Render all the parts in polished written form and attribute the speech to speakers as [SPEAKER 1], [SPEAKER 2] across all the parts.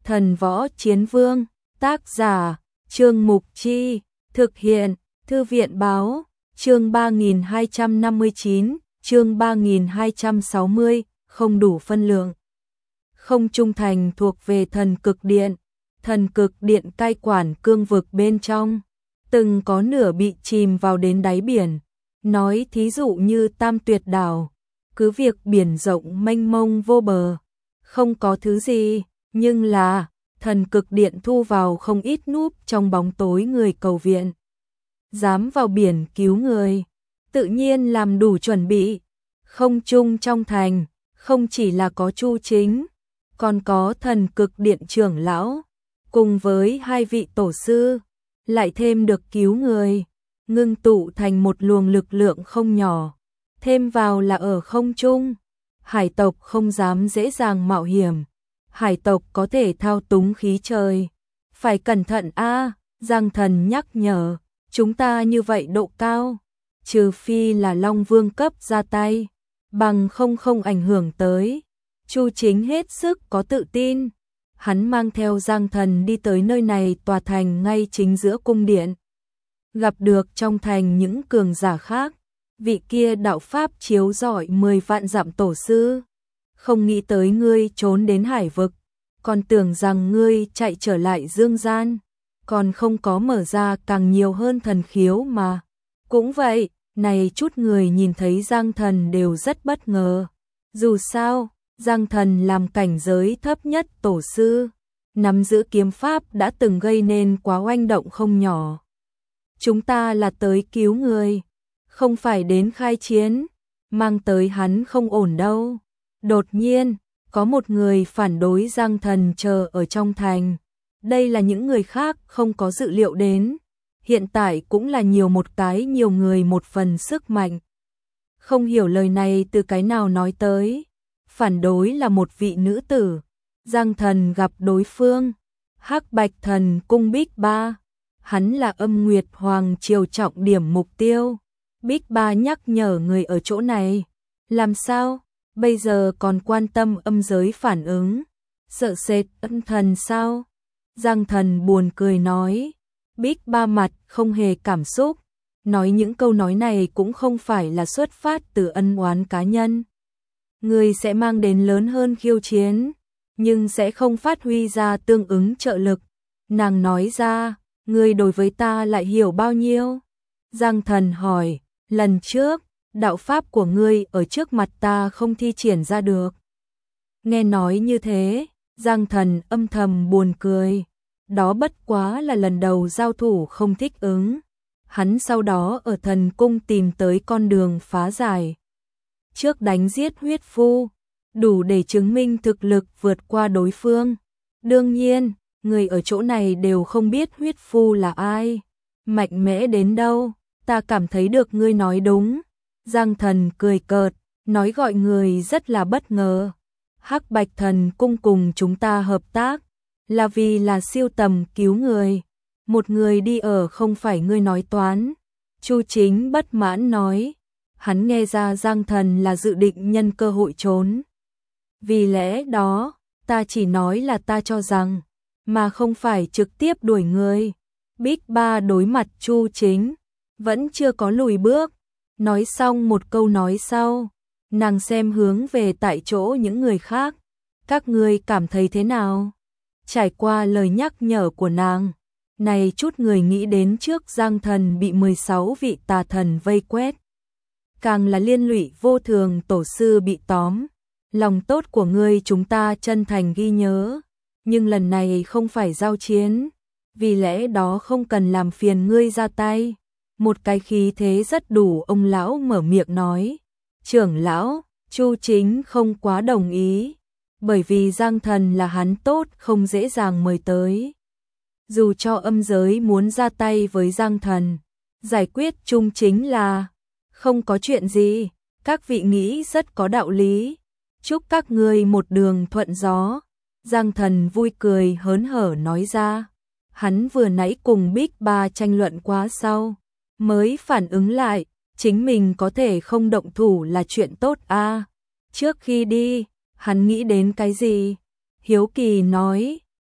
[SPEAKER 1] Thần Võ Chiến Vương, tác giả, Trương Mục Chi, thực hiện, Thư viện Báo, chương 3259, chương 3260, không đủ phân lượng. Không trung thành thuộc về thần cực điện cai quản cương vực bên trong, từng có nửa bị chìm vào đến đáy biển, nói thí dụ như Tam Tuyệt Đảo, cứ việc biển rộng mênh mông vô bờ, không có thứ gì, nhưng là thần cực điện thu vào không ít núp trong bóng tối người cầu viện. Dám vào biển cứu người, tự nhiên làm đủ chuẩn bị. Không trung trong thành, không chỉ là có Chu Chính, còn có thần cực điện trưởng lão, cùng với 2 vị tổ sư, lại thêm được cứu người, ngưng tụ thành một luồng lực lượng không nhỏ. Thêm vào là ở không trung, hải tộc không dám dễ dàng mạo hiểm. Hải tộc có thể thao túng khí trời. Phải cẩn thận a, Giang Thần nhắc nhở, chúng ta như vậy độ cao, trừ phi là Long Vương cấp ra tay, bằng không ảnh hưởng tới. Chu Chính hết sức có tự tin, hắn mang theo Giang Thần đi tới nơi này tòa thành ngay chính giữa cung điện. Gặp được trong thành những cường giả khác, vị kia đạo pháp chiếu rọi 10 vạn dặm tổ sư. Không nghĩ tới ngươi trốn đến hải vực, còn tưởng rằng ngươi chạy trở lại dương gian, còn không có mở ra càng nhiều hơn thần khiếu mà. Cũng vậy, này chút người nhìn thấy Giang Thần đều rất bất ngờ. Dù sao, Giang Thần làm cảnh giới thấp nhất tổ sư, nắm giữ kiếm pháp đã từng gây nên quá oanh động không nhỏ. Chúng ta là tới cứu người, không phải đến khai chiến, mang tới hắn không ổn đâu. Đột nhiên, có một người phản đối Giang Thần chờ ở trong thành. Đây là những người khác không có dự liệu đến. Hiện tại cũng là nhiều người một phần sức mạnh. Không hiểu lời này từ cái nào nói tới. Phản đối là một vị nữ tử. Giang Thần gặp đối phương, Hắc Bạch Thần cung Bích Ba. Hắn là Âm Nguyệt Hoàng triều trọng điểm mục tiêu. Bích Ba nhắc nhở người ở chỗ này. Làm sao? Bây giờ còn quan tâm âm giới phản ứng, sợ sệt Âm Thần sao? Giang Thần buồn cười nói. Bích Ba mặt không hề cảm xúc, nói những câu nói này cũng không phải là xuất phát từ ân oán cá nhân. Người sẽ mang đến lớn hơn khiêu chiến, nhưng sẽ không phát huy ra tương ứng trợ lực. Nàng nói ra, người đối với ta lại hiểu bao nhiêu? Giang Thần hỏi, lần trước, đạo pháp của ngươi ở trước mặt ta không thi triển ra được. Nghe nói như thế, Giang Thần âm thầm buồn cười. Đó bất quá là lần đầu giao thủ không thích ứng. Hắn sau đó ở thần cung tìm tới con đường phá giải. Trước đánh giết huyết phu, đủ để chứng minh thực lực vượt qua đối phương. Đương nhiên, người ở chỗ này đều không biết huyết phu là ai, mạnh mẽ đến đâu. Ta cảm thấy được ngươi nói đúng. Giang Thần cười cợt, nói gọi người rất là bất ngờ. Hắc Bạch Thần cung cùng chúng ta hợp tác, là vì là siêu tầm cứu người. Một người đi ở không phải ngươi nói toán. Chu Chính bất mãn nói. Hắn nghe ra Giang Thần là dự định nhân cơ hội trốn. Vì lẽ đó, ta chỉ nói là ta cho rằng, mà không phải trực tiếp đuổi người. Bích Ba đối mặt Chu Chính, vẫn chưa có lùi bước. Nói xong một câu nói sau, nàng xem hướng về tại chỗ những người khác. Các ngươi cảm thấy thế nào? Trải qua lời nhắc nhở của nàng, này chút người nghĩ đến trước Giang Thần bị 16 vị tà thần vây quét. Càng là liên lụy vô thường tổ sư bị tóm. Lòng tốt của ngươi chúng ta chân thành ghi nhớ, nhưng lần này không phải giao chiến, vì lẽ đó không cần làm phiền ngươi ra tay. Một cái khí thế rất đủ ông lão mở miệng nói. Trưởng lão, Chu Chính không quá đồng ý, bởi vì Giang Thần là hắn tốt không dễ dàng mời tới. Dù cho âm giới muốn ra tay với Giang Thần, giải quyết chung chính là không có chuyện gì. Các vị nghĩ rất có đạo lý. Chúc các ngươi một đường thuận gió. Giang Thần vui cười hớn hở nói ra. Hắn vừa nãy cùng Bích Ba tranh luận quá sau, mới phản ứng lại, chính mình có thể không động thủ là chuyện tốt a. Trước khi đi, hắn nghĩ đến cái gì? Hiếu kỳ nói,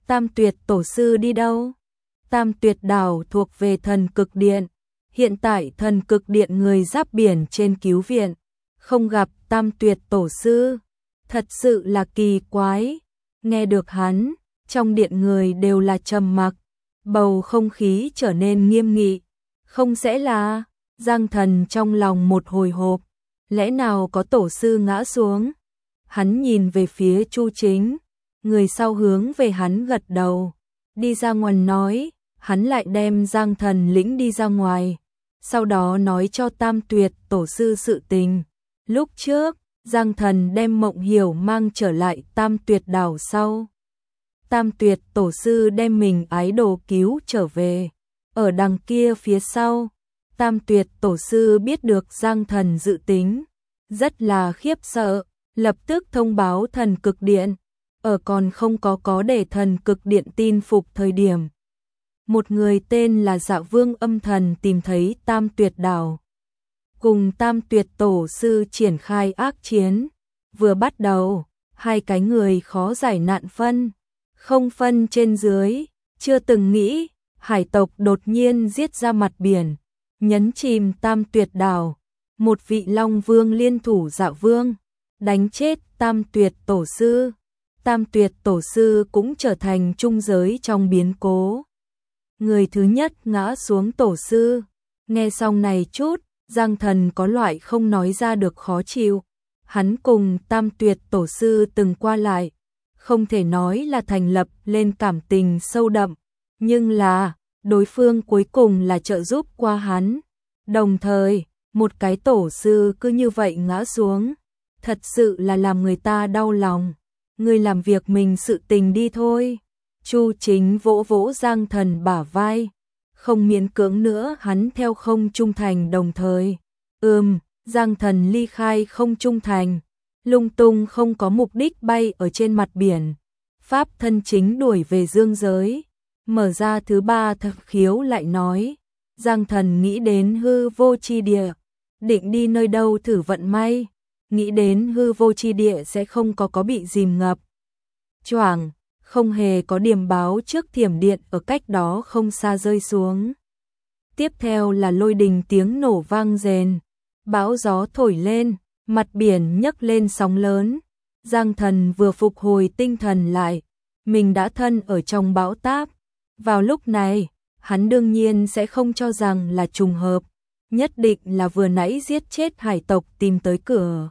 [SPEAKER 1] Tam Tuyệt Tổ sư đi đâu? Tam Tuyệt đảo thuộc về Thần Cực Điện. Hiện tại Thần Cực Điện người giáp biển trên cứu viện, không gặp Tam Tuyệt Tổ sư. Thật sự là kỳ quái. Nghe được hắn, trong điện người đều là trầm mặc, bầu không khí trở nên nghiêm nghị. Không sẽ là... Giang Thần trong lòng một hồi hộp, lẽ nào có tổ sư ngã xuống? Hắn nhìn về phía Chu Chính, người sau hướng về hắn gật đầu, đi ra ngoài nói, hắn lại đem Giang Thần lĩnh đi ra ngoài, sau đó nói cho Tam Tuyệt Tổ sư sự tình. Lúc trước, Giang Thần đem Mộng Hiểu mang trở lại Tam Tuyệt đảo sau. Tam Tuyệt Tổ sư đem mình ái đồ cứu trở về, ở đằng kia phía sau. Tam Tuyệt Tổ sư biết được Giang Thần dự tính, rất là khiếp sợ, lập tức thông báo Thần Cực Điện, ở còn không có để Thần Cực Điện tin phục thời điểm. Một người tên là Dạ Vương Âm Thần tìm thấy Tam Tuyệt đảo, cùng Tam Tuyệt Tổ sư triển khai ác chiến. Vừa bắt đầu, hai cái người khó giải nạn phân, không phân trên dưới, chưa từng nghĩ, hải tộc đột nhiên giết ra mặt biển, nhấn chìm Tam Tuyệt đảo. Một vị Long Vương liên thủ Dạ Vương, đánh chết Tam Tuyệt Tổ sư. Tam Tuyệt Tổ sư cũng trở thành trung giới trong biến cố. Người thứ nhất ngã xuống tổ sư. Nghe xong này chút, Giang Thần có loại không nói ra được khó chịu. Hắn cùng Tam Tuyệt Tổ sư từng qua lại, không thể nói là thành lập lên cảm tình sâu đậm, nhưng là đối phương cuối cùng là trợ giúp qua hắn. Đồng thời, một cái tổ sư cứ như vậy ngã xuống, thật sự là làm người ta đau lòng. Người làm việc mình sự tình đi thôi. Chu Chính vỗ vỗ Giang Thần bả vai, không miễn cưỡng nữa hắn theo không trung thành đồng thời. Giang Thần ly khai không trung thành, lung tung không có mục đích bay ở trên mặt biển. Pháp thân chính đuổi về dương giới, mở ra thứ ba thập khiếu lại nói, Giang Thần nghĩ đến hư vô chi địa, định đi nơi đâu thử vận may, nghĩ đến hư vô chi địa sẽ không có bị dìm ngập. Choảng, không hề có điểm báo trước thiểm điện ở cách đó không xa rơi xuống. Tiếp theo là lôi đình tiếng nổ vang rền, bão gió thổi lên, mặt biển nhấc lên sóng lớn. Giang Thần vừa phục hồi tinh thần lại, mình đã thân ở trong bão táp. Vào lúc này, hắn đương nhiên sẽ không cho rằng là trùng hợp, nhất định là vừa nãy giết chết hải tộc tìm tới cửa.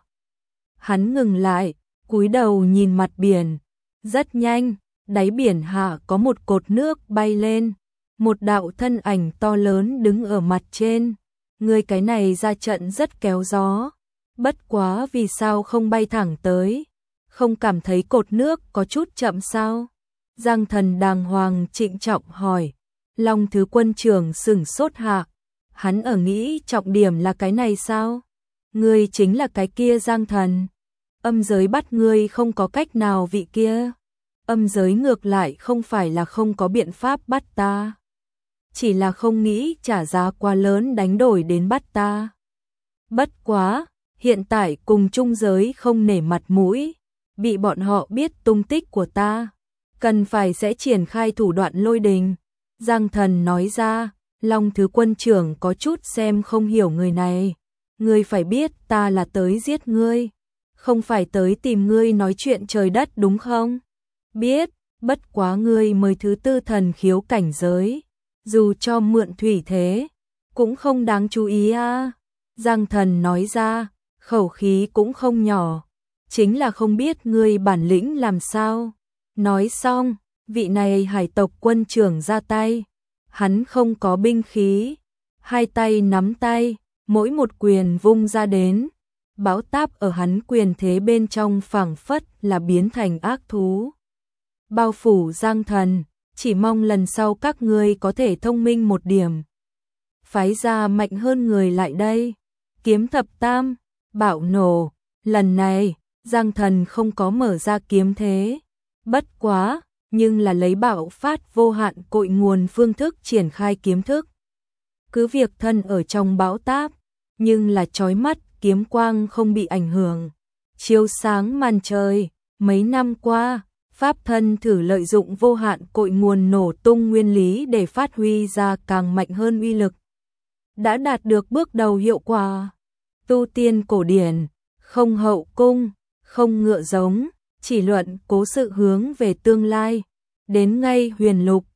[SPEAKER 1] Hắn ngừng lại, cúi đầu nhìn mặt biển, rất nhanh, đáy biển hạ có một cột nước bay lên, một đạo thân ảnh to lớn đứng ở mặt trên. Người cái này ra trận rất kéo gió, bất quá vì sao không bay thẳng tới, không cảm thấy cột nước có chút chậm sao? Giang Thần đàng hoàng trịnh trọng hỏi. Long Thứ Quân trưởng sửng sốt hạ, hắn ở nghĩ trọng điểm là cái này sao? Ngươi chính là cái kia Giang Thần. Âm giới bắt ngươi không có cách nào vị kia. Âm giới ngược lại không phải là không có biện pháp bắt ta, chỉ là không nghĩ trả giá quá lớn đánh đổi đến bắt ta. Bất quá, hiện tại cùng trung giới không nể mặt mũi, bị bọn họ biết tung tích của ta, cần phải sẽ triển khai thủ đoạn lôi đình. Giang Thần nói ra. Long Thứ Quân trưởng có chút xem không hiểu người này. Ngươi phải biết ta là tới giết ngươi, không phải tới tìm ngươi nói chuyện trời đất đúng không? Biết, bất quá ngươi mới thứ tư thần khiếu cảnh giới, dù cho mượn thủy thế, cũng không đáng chú ý a. Giang Thần nói ra, khẩu khí cũng không nhỏ, chính là không biết ngươi bản lĩnh làm sao. Nói xong, vị này hải tộc quân trưởng ra tay. Hắn không có binh khí, hai tay nắm tay, mỗi một quyền vung ra đến. Bão táp ở hắn quyền thế bên trong phảng phất là biến thành ác thú. Bao phủ Giang Thần, chỉ mong lần sau các ngươi có thể thông minh một điểm. Phái ra mạnh hơn người lại đây. Kiếm thập tam, bạo nổ, lần này, Giang Thần không có mở ra kiếm thế. Bất quá, nhưng là lấy bạo phát vô hạn cội nguồn phương thức triển khai kiếm thức. Cứ việc thân ở trong bão táp, nhưng là chói mắt kiếm quang không bị ảnh hưởng. Chiếu sáng màn trời, mấy năm qua, pháp thân thử lợi dụng vô hạn cội nguồn nổ tung nguyên lý để phát huy ra càng mạnh hơn uy lực. Đã đạt được bước đầu hiệu quả. Tu tiên cổ điển, không hậu cung, không ngựa giống, chỉ luận cố sự hướng về tương lai. Đến ngay huyền lục,